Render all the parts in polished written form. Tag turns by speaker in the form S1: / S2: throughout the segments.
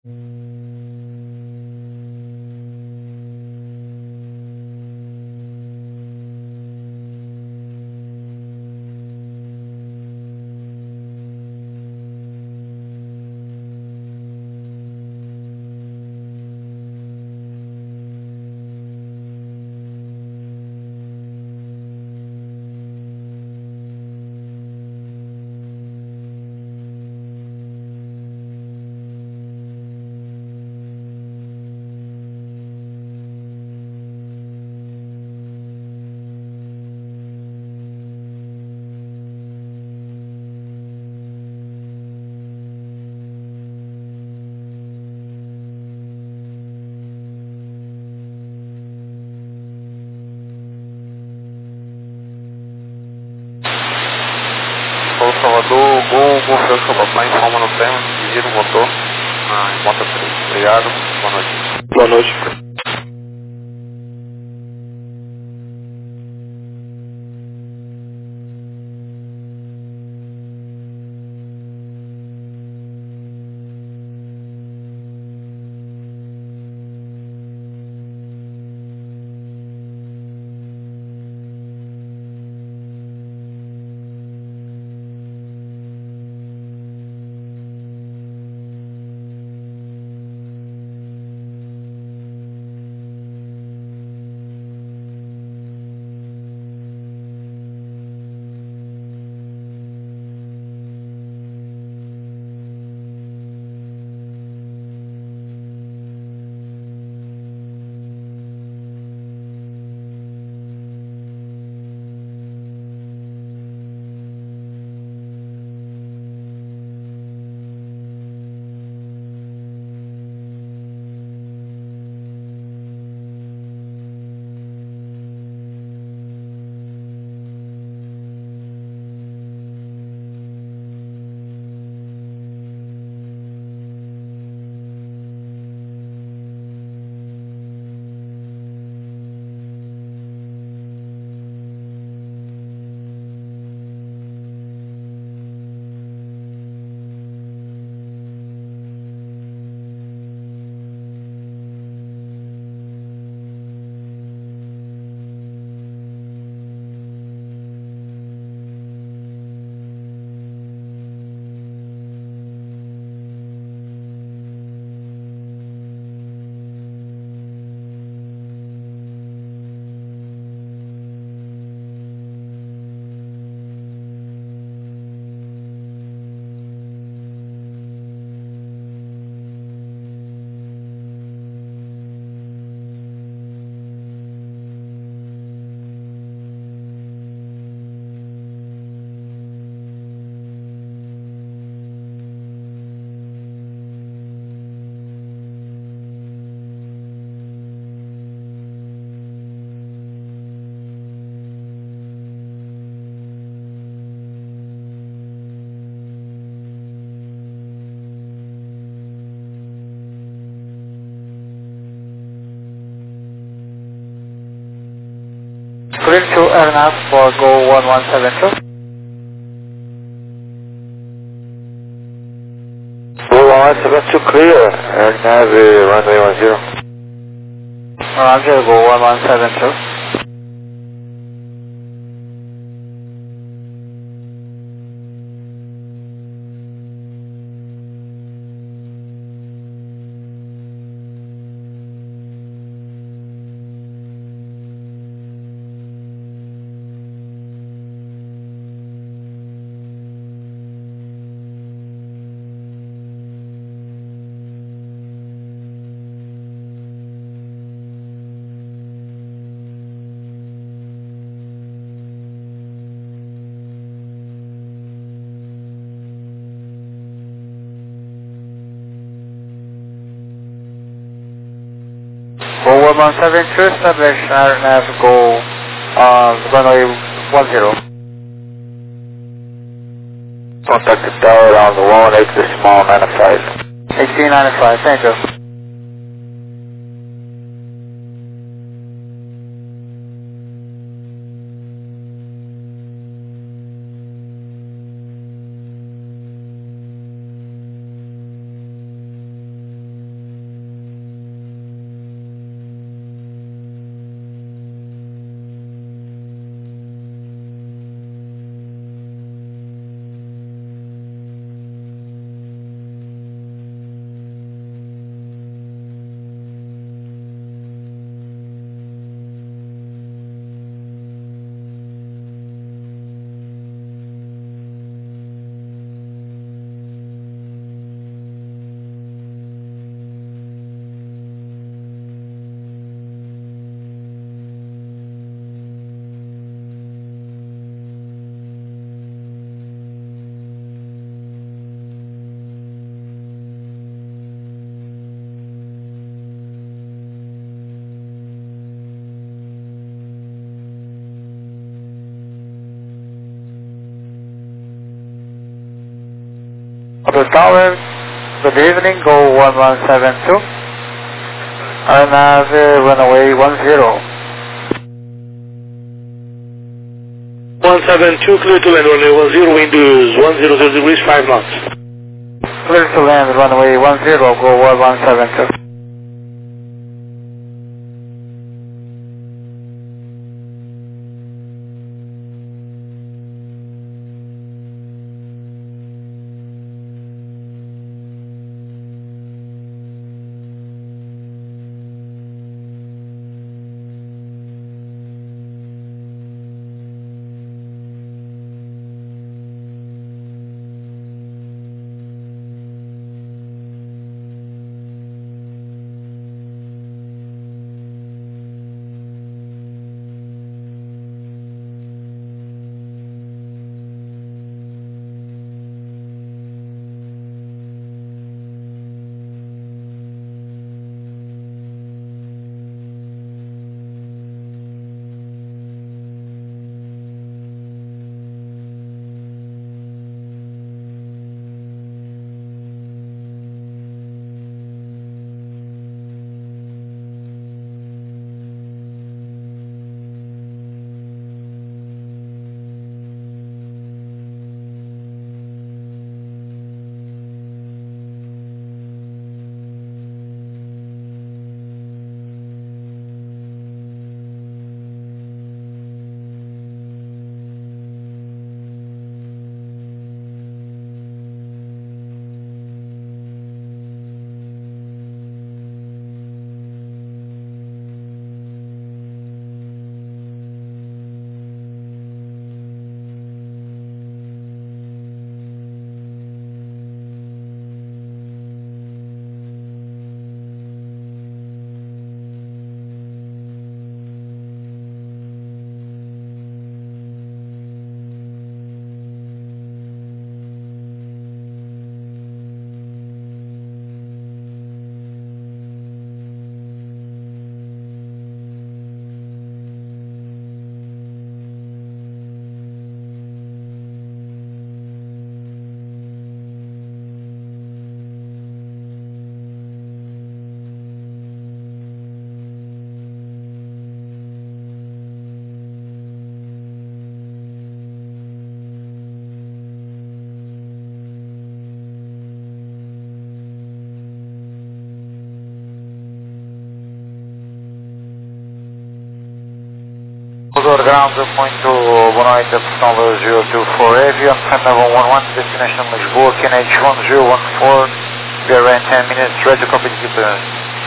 S1: Paulo Salvador, Gol Franco Papai, informa no termo, dirigir o motor, Mota 3. Obrigado, boa noite.
S2: Boa noite.
S1: Clear to airnav for Go 1172.
S2: Go 1172 clear, airnav runway 10.
S1: Roger, Go 1172. Go 1172, establish airnav Go runway 10.
S2: Contact the tower on the 1, exit small 95.
S1: 1895, thank you.
S2: Tower, good evening, go 1172. RNAV runway 10.
S3: 172, clear to land, runway 10, wind is 100 degrees, 5 knots.
S2: Clear to land, runway 10, go 1172. Over ground, point to boa noite, opção 024 Avion, Fan 11, destination Lisboa, QNH 1014, we are in 10 minutes, ready to copy the clearance.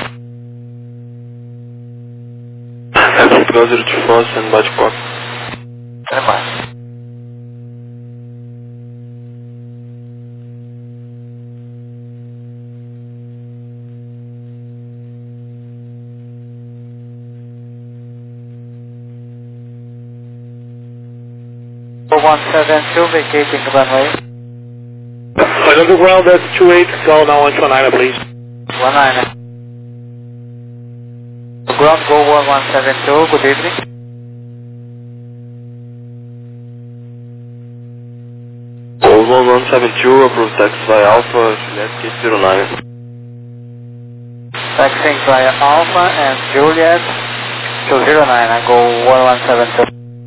S1: Portugal 024, stand by to copy.
S2: Stand by. 172, vacating the runway.
S3: Under ground, that's 28, go now 119, please.
S2: 19. Ground, go 1172, good evening.
S1: Go 1172, approved taxi via Alpha, Juliet Gate 09.
S2: Taxiing via Alpha and Juliet to 09, and go 1172.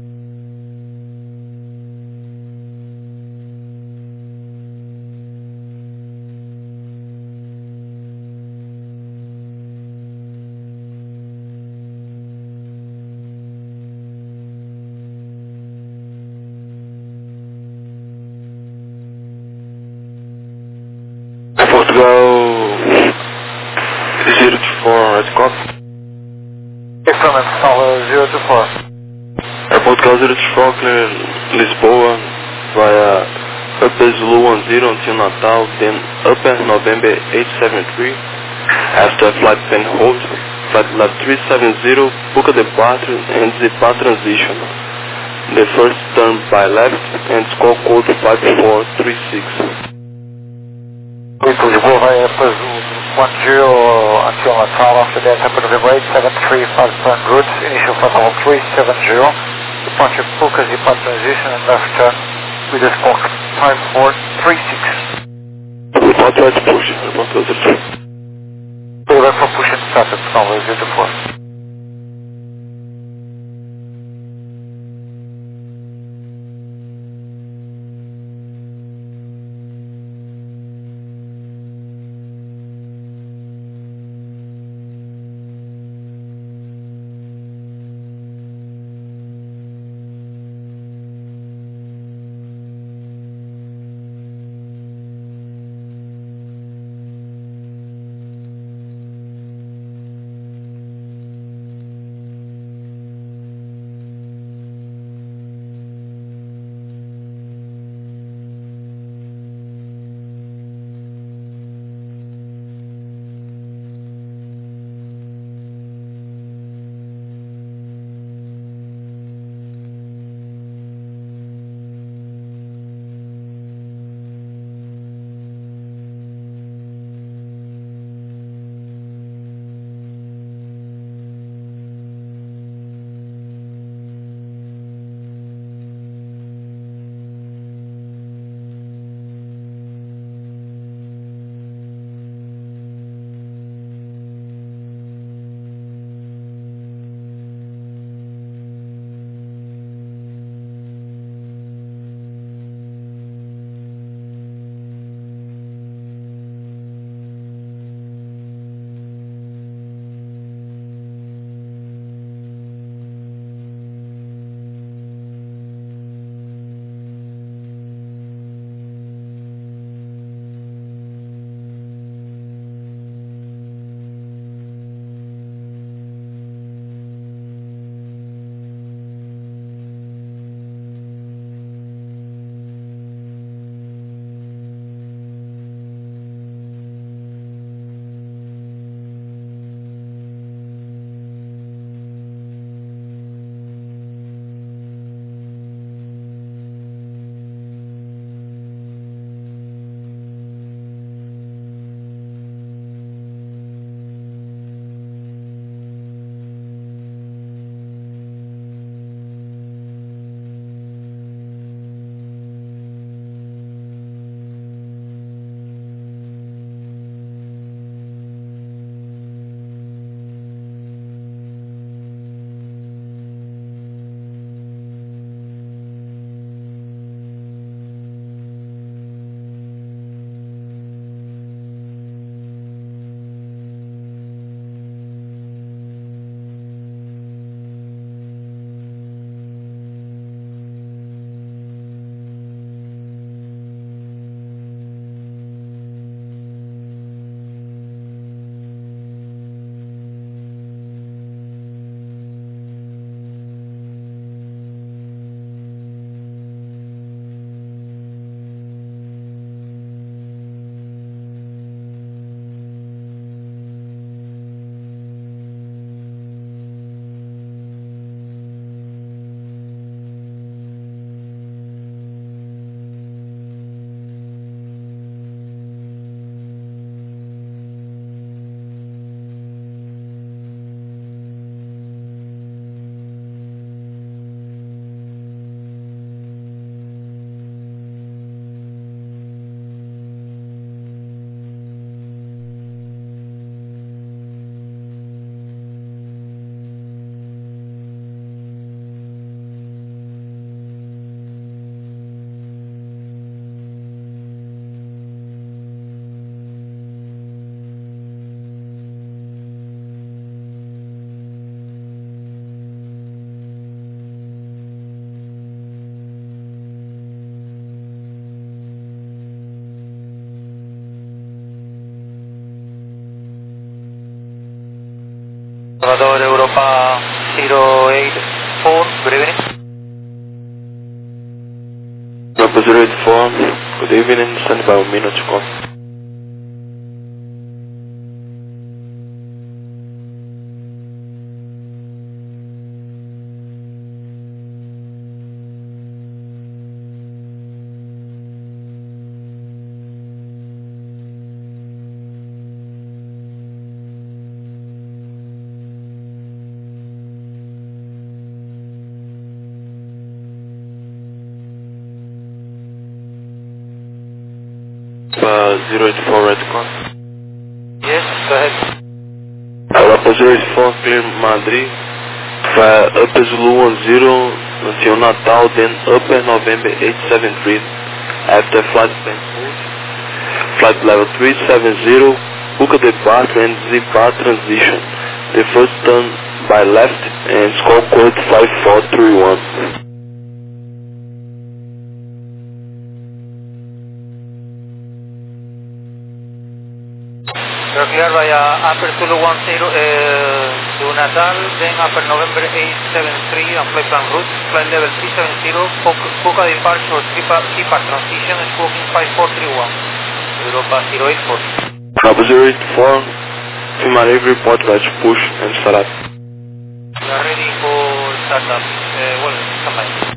S1: Portugal 024, red copy.
S2: Affirmative, Tower 024.
S1: Portugal 024, clear Lisboa via Upper Zulu 10 until Natal, then Upper November 873. After flight pen hold, flight lab 370, book a departure and depart transition. The first turn by left and score code 5436.
S2: Lisboa via Upper Zulu 10 until Natal, after that Upper November 873, flight plan route, initial flight level 370, departure book as depart transition and left turn with a score time 436.
S1: Report right push. Report closer to.
S2: Order for push and start at Sonoma 024.
S4: Salvador Europa 084, good evening.
S1: Europa 084, good evening, stand by 1 minute to call. Europa 084 red con.
S4: Yes, go ahead.
S1: Europa 084 clear Madrid. Via Upper Zulu 10 until Natal, then Upper November 873 after flight plan hold. Flight level 370, Buca de Barco and Z-Bar transition. The first turn by left and score code 5431.
S4: We're clear via Upper Zulu 10 to Natal, then Upper November 873 and flight plan route, flight level 370, Buca departure, TPAR transition, squawking 5431, Europa 084.
S1: Europa 084, Filmar every report batch push and start up.
S4: We are ready for startup. Well, standby.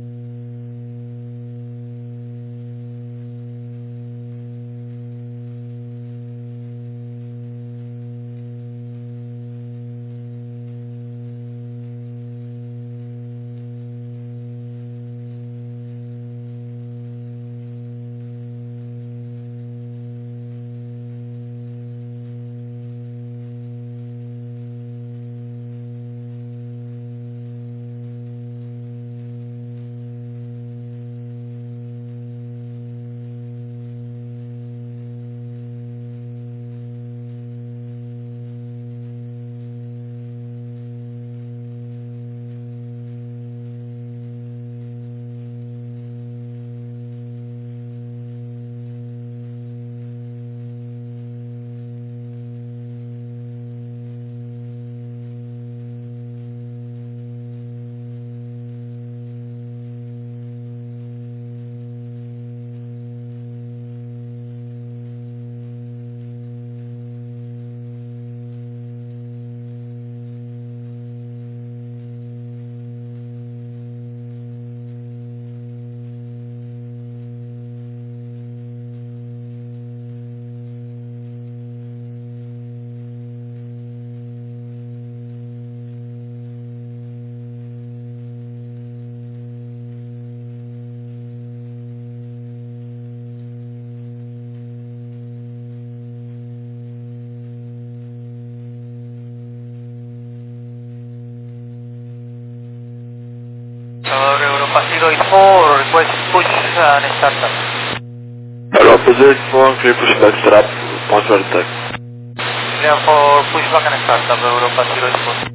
S4: Europa 084, request push and startup.
S1: Europa 084, clear pushback start up, point for attack.
S4: Clear for pushback and startup, Europa 084.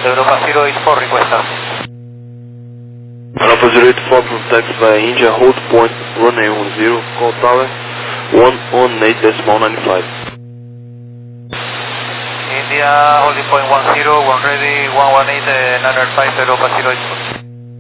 S4: Europa 084 requested.
S1: Alpha 084 from taxi via India, hold point, runway 10, call tower 118.95.
S4: India, holding point 10, one ready, 118.95, Europa 084.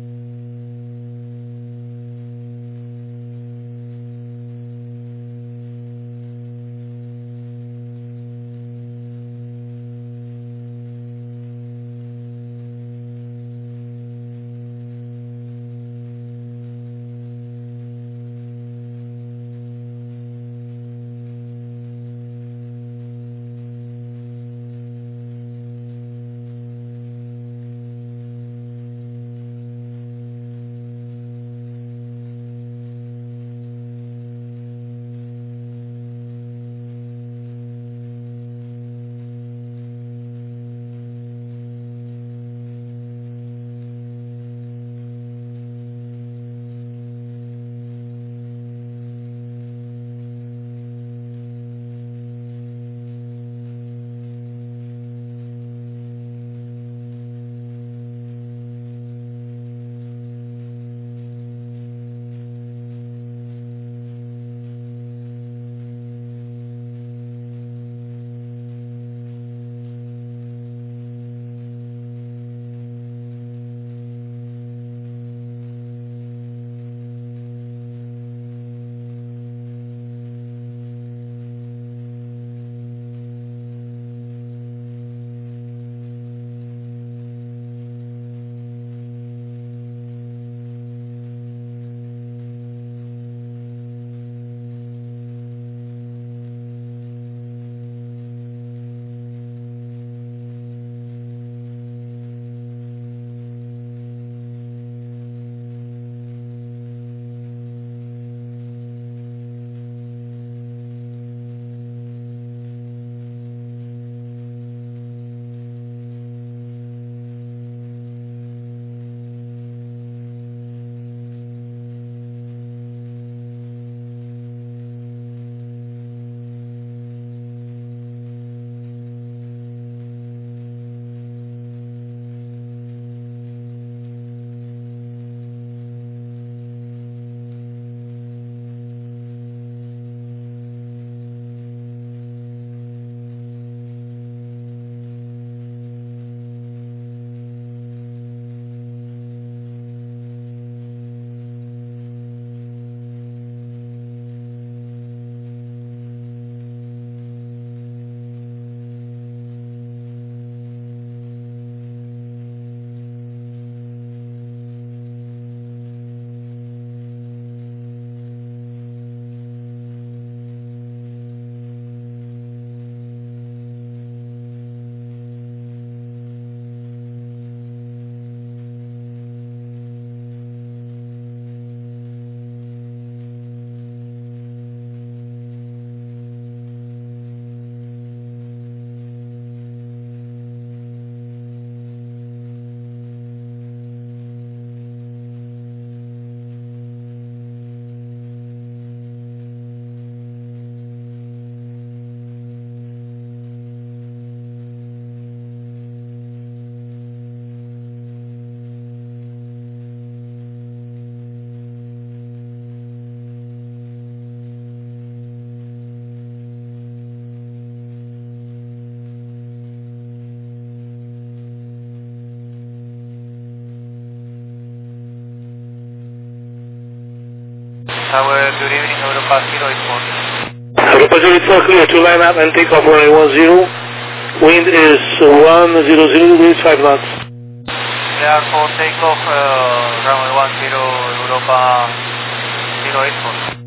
S4: Tower, good evening, Europa 084.
S3: Europa 084, clear to line up and take off runway 10. Wind is 100 degrees, 5 knots.
S4: Clear for takeoff, runway 10, Europa 084.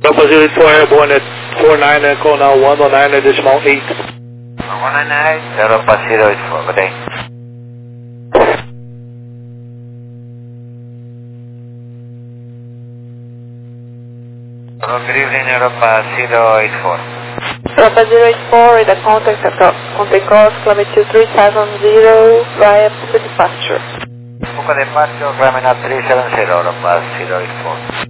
S3: Papa 04 airborne at 49 and call now 109 decimal 8.
S2: 198, Europa 084, good day. Hello, good evening, Europa 084.
S5: Europa 084 with a contact course, climate 2370 via Puka departure.
S2: Puka departure, climate 370, Europa 084.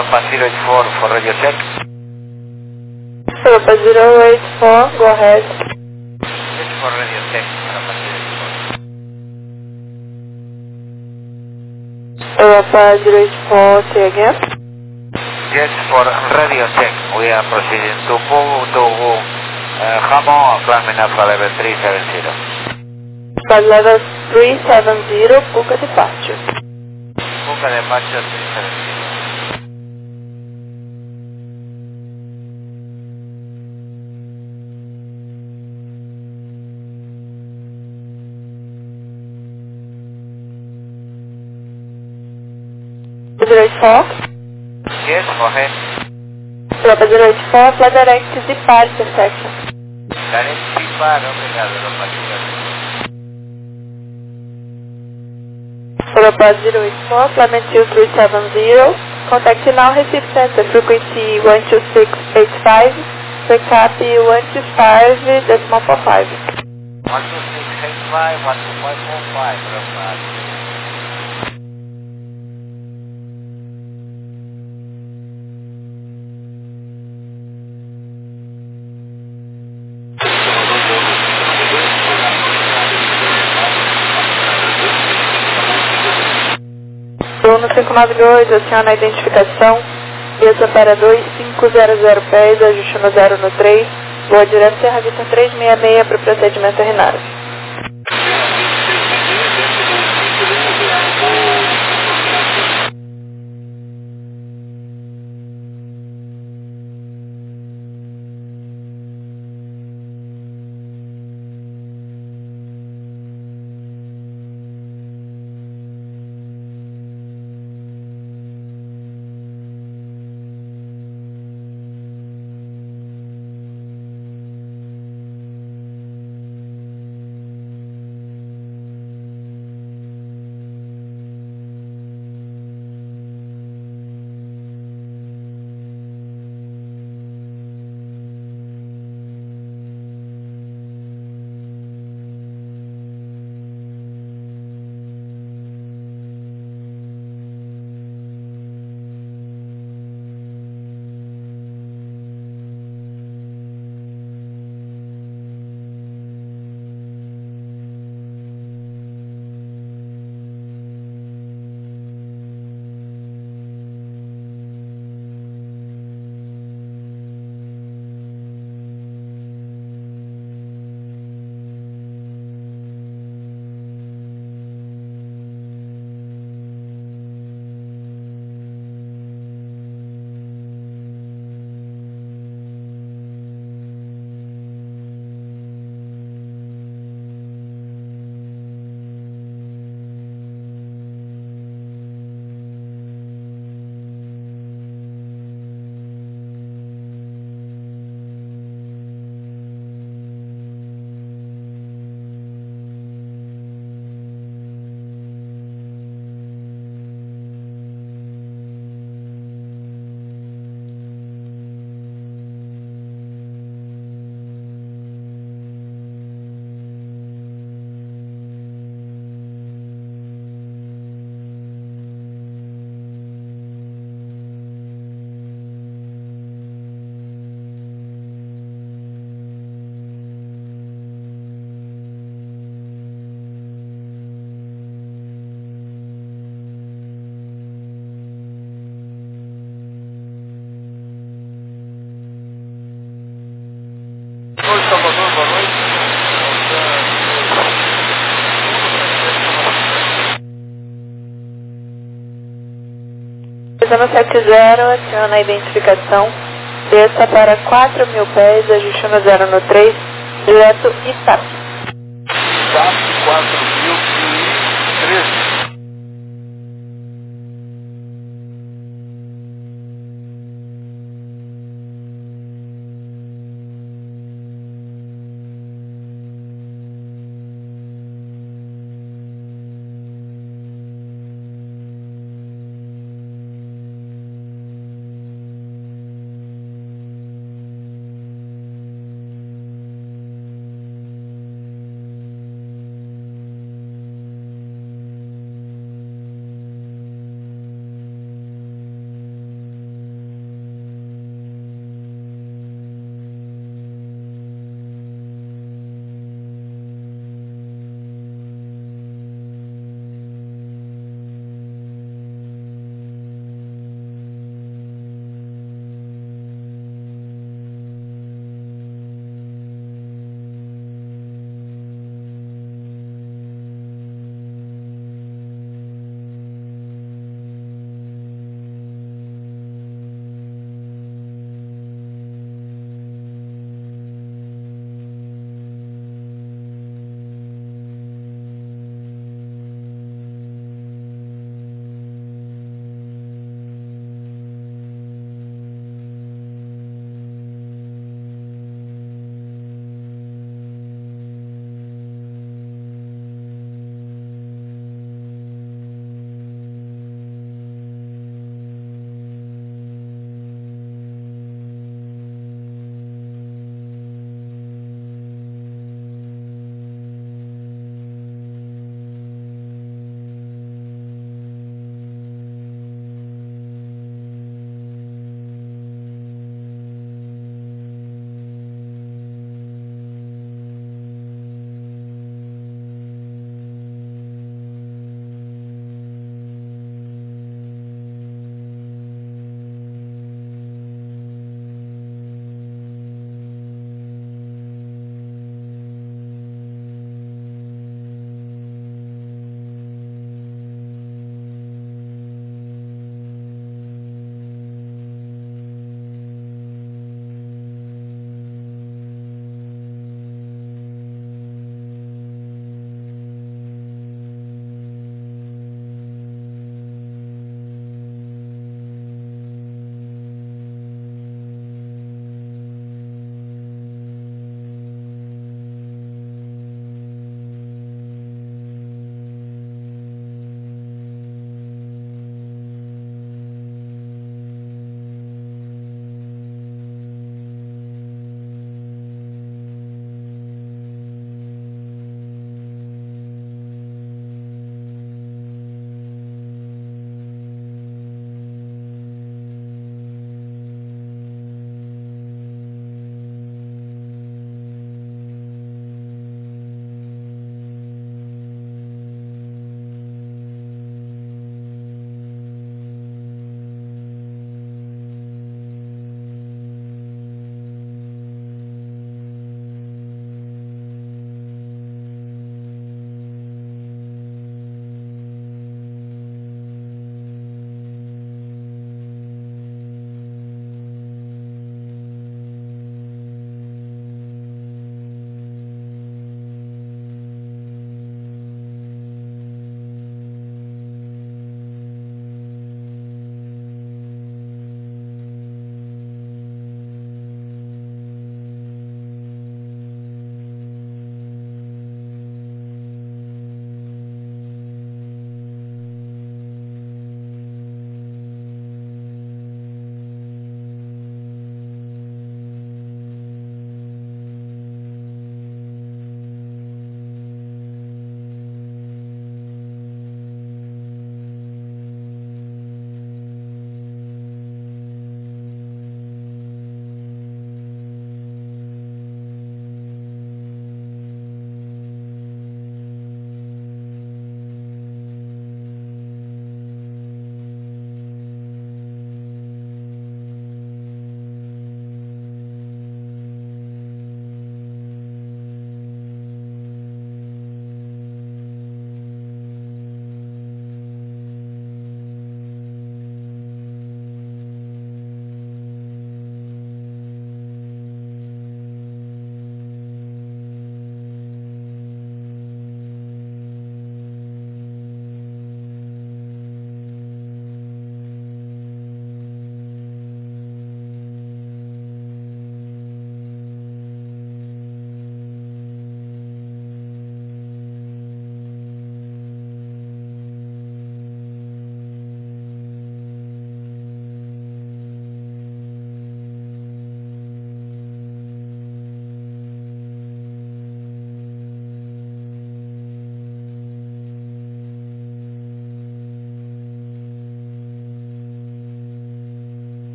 S2: Europa 084 for radio check.
S5: Europa 084, go ahead.
S2: Yes, for radio check, Europa 084.
S5: Europa 084, say again.
S2: Yes, for radio check. We are proceeding to move to Hamon, climbing Alpha level 370.
S5: Flight level 370, Puka departure.
S2: Puka departure 370. Yes, go ahead.
S5: Europa 084, flight direct departure section.
S2: Direct depart, obrigado, Europa 084.
S5: Europa 084, Clement 2370, contact now receive center, frequency 12685, wake up 125, decimal 45.
S2: 12685, 12545, Europa.
S5: Bruno 592, aciona a identificação, mesa para 2500 pés, ajuste no 0 no 3, voa direto Serra Vista 366 para o procedimento RNAV. Pisando 70, aciona a identificação, desça para 4.000 pés, ajuste no 0 no 3, direto Itap.
S2: Itap 4.013.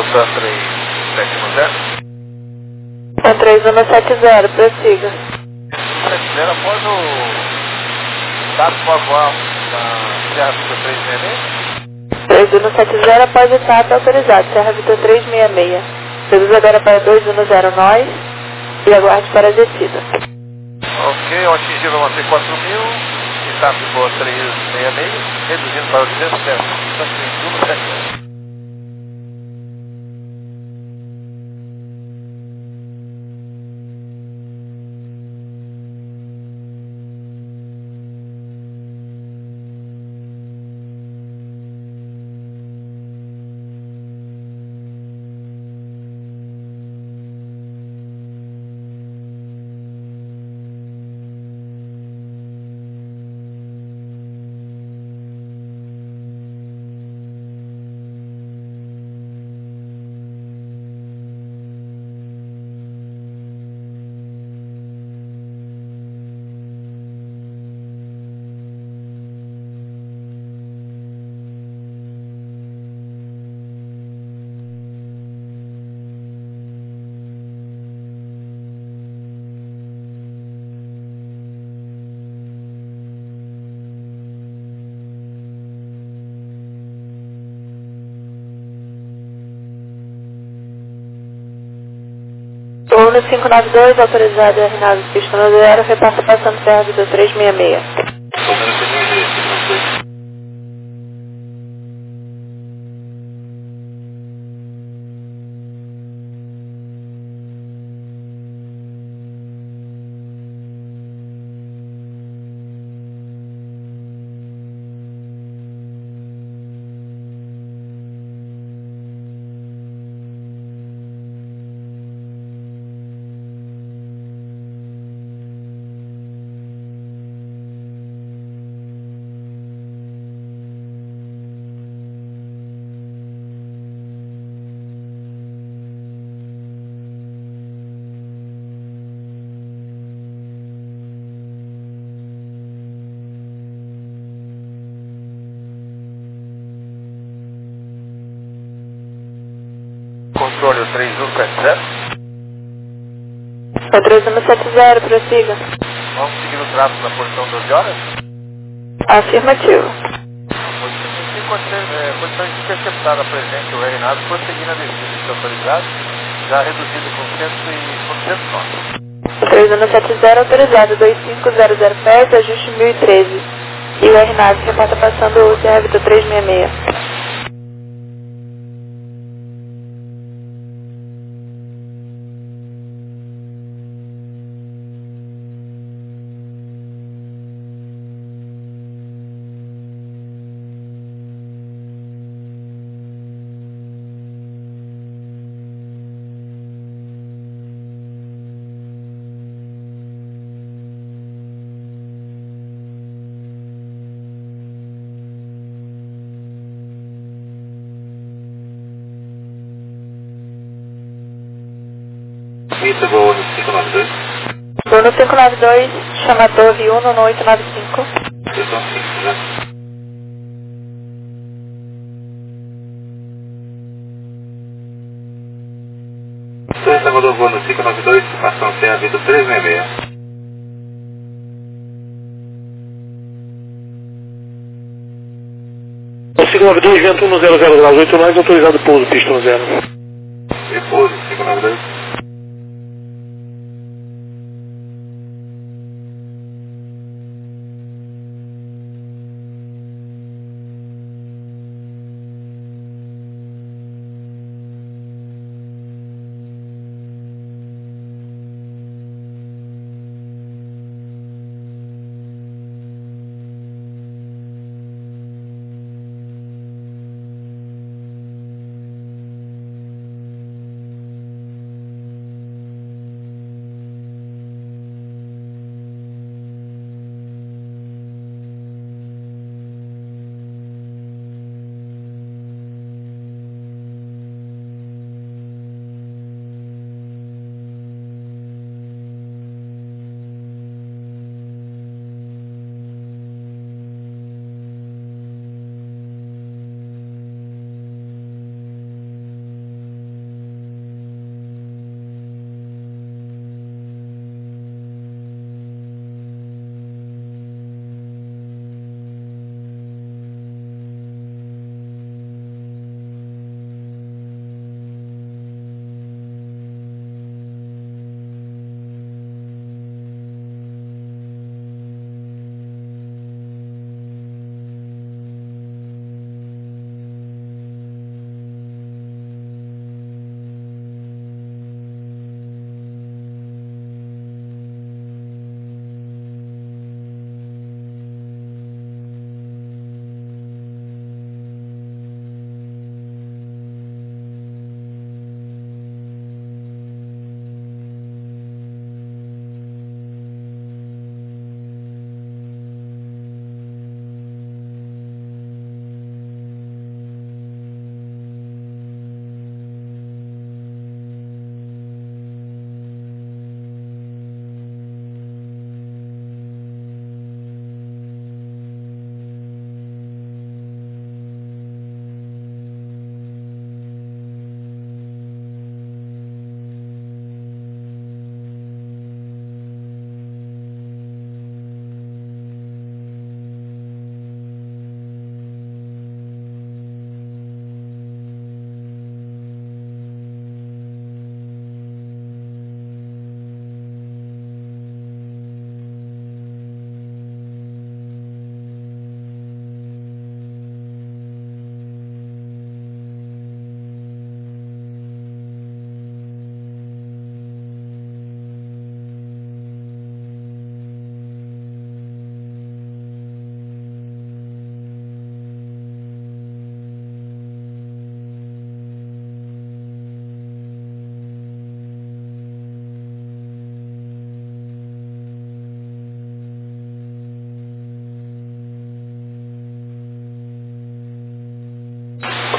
S2: Sun 370.
S5: Sun 3170, prossiga.
S2: 70 após o TAP for voar na Serra Vitor 366.
S5: 3170 após o TAP autorizado, Serra Vitor 366. Reduz agora para 210 nós e aguarde para a descida.
S2: Ok, ao atingir vão ser 4.000 e TAP voa 366, reduzindo para o 270. Sun 3170.
S5: Uno 592, autorizado e RNAV pista no zero, repassa passando Serra Vitor 366.
S2: Controle 3170.
S5: É 3170, prossiga.
S2: Vamos seguir o tráfego na posição 12 horas?
S5: Afirmativo.
S2: Condições de interceptada presente o RNAV prosseguir na descida de autorizado, já reduzido com 100 nós.
S5: 3170 autorizado, 2500 pés, ajuste 1013. E o RNAV reporta passando o Serra Vitor 366.
S2: Isso, voo no 592.
S5: Voo no 592, chama a torre 1 no 895.
S2: Posição 5, já. Então, Salvador, voo no 592, estação Serra Vitor 366.
S3: O 592, vento 100 graus, 8 nós, autorizado pouso, pista no zero.
S2: Repouso, 592.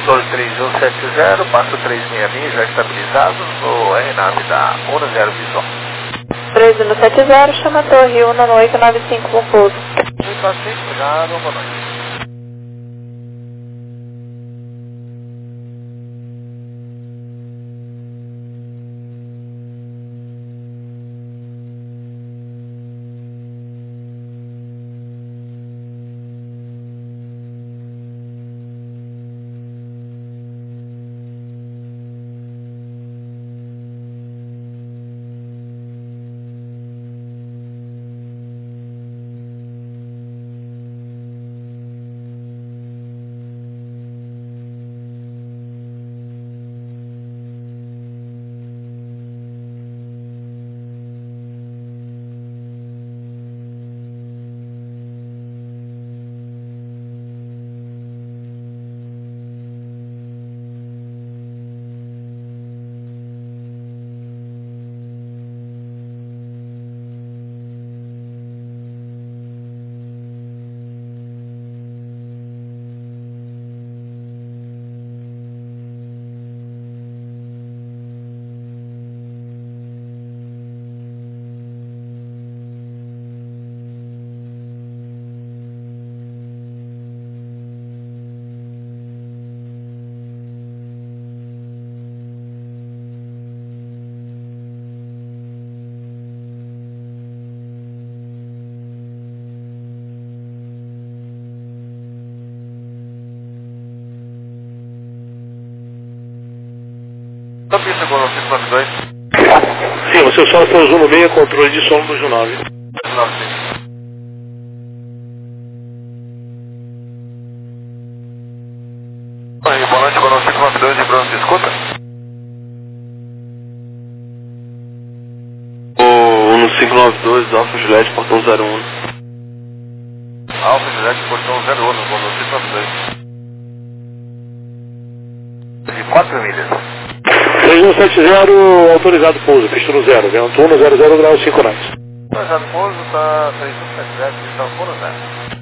S2: Controle 3170, passo 366, já estabilizado, no RNAV da 10 Visual.
S5: 3170, chama a torre 1 no 895, bom pouso.
S2: Muito assim, obrigado, boa noite. Pista com 592.
S3: Sim, você só pouso no meio, controle de som do Junave.
S2: Aí, boa noite, com 592 de Bruno, escuta?
S1: No 592, Alfa Juliette, portão 01.
S2: Alfa Juliette, portão 01, boa noite, 592. De 4 milhas.
S3: 3170, autorizado pouso, pista no 0, vento 1 no 00 graus 5 knots.
S2: Autorizado pouso, tá 3170, pista no 0.